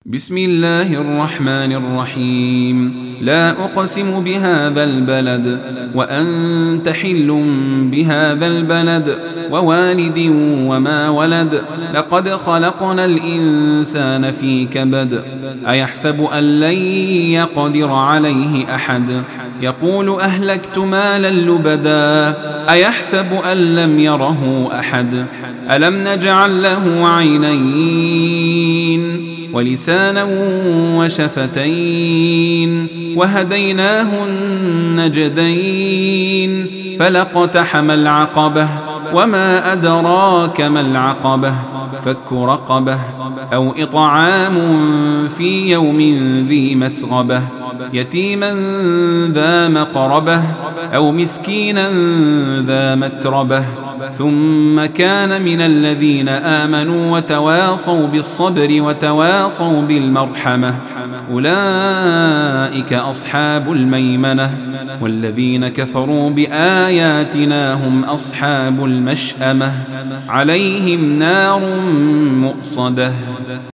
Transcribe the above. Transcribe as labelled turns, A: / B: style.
A: بسم الله الرحمن الرحيم. لا أقسم بهذا البلد وأنت حل بهذا البلد ووالد وما ولد. لقد خلقنا الإنسان في كبد. أيحسب أن لن يقدر عليه أحد. يقول أهلكت مالا لبدا. أيحسب أن لم يره أحد. ألم نجعل له عينين ولسانا وشفتين وهديناه النجدين. فلاقتحم العقبة وما أدراك ما العقبة. فك رقبة أو إطعام في يوم ذي مسغبة. يتيما ذا مقربة أو مسكينا ذا متربة. ثم كان من الذين آمنوا وتواصوا بالصبر وتواصوا بالمرحمة. أولئك أصحاب الميمنة. والذين كفروا بآياتنا هم أصحاب المشأمة. عليهم نار مؤصدة.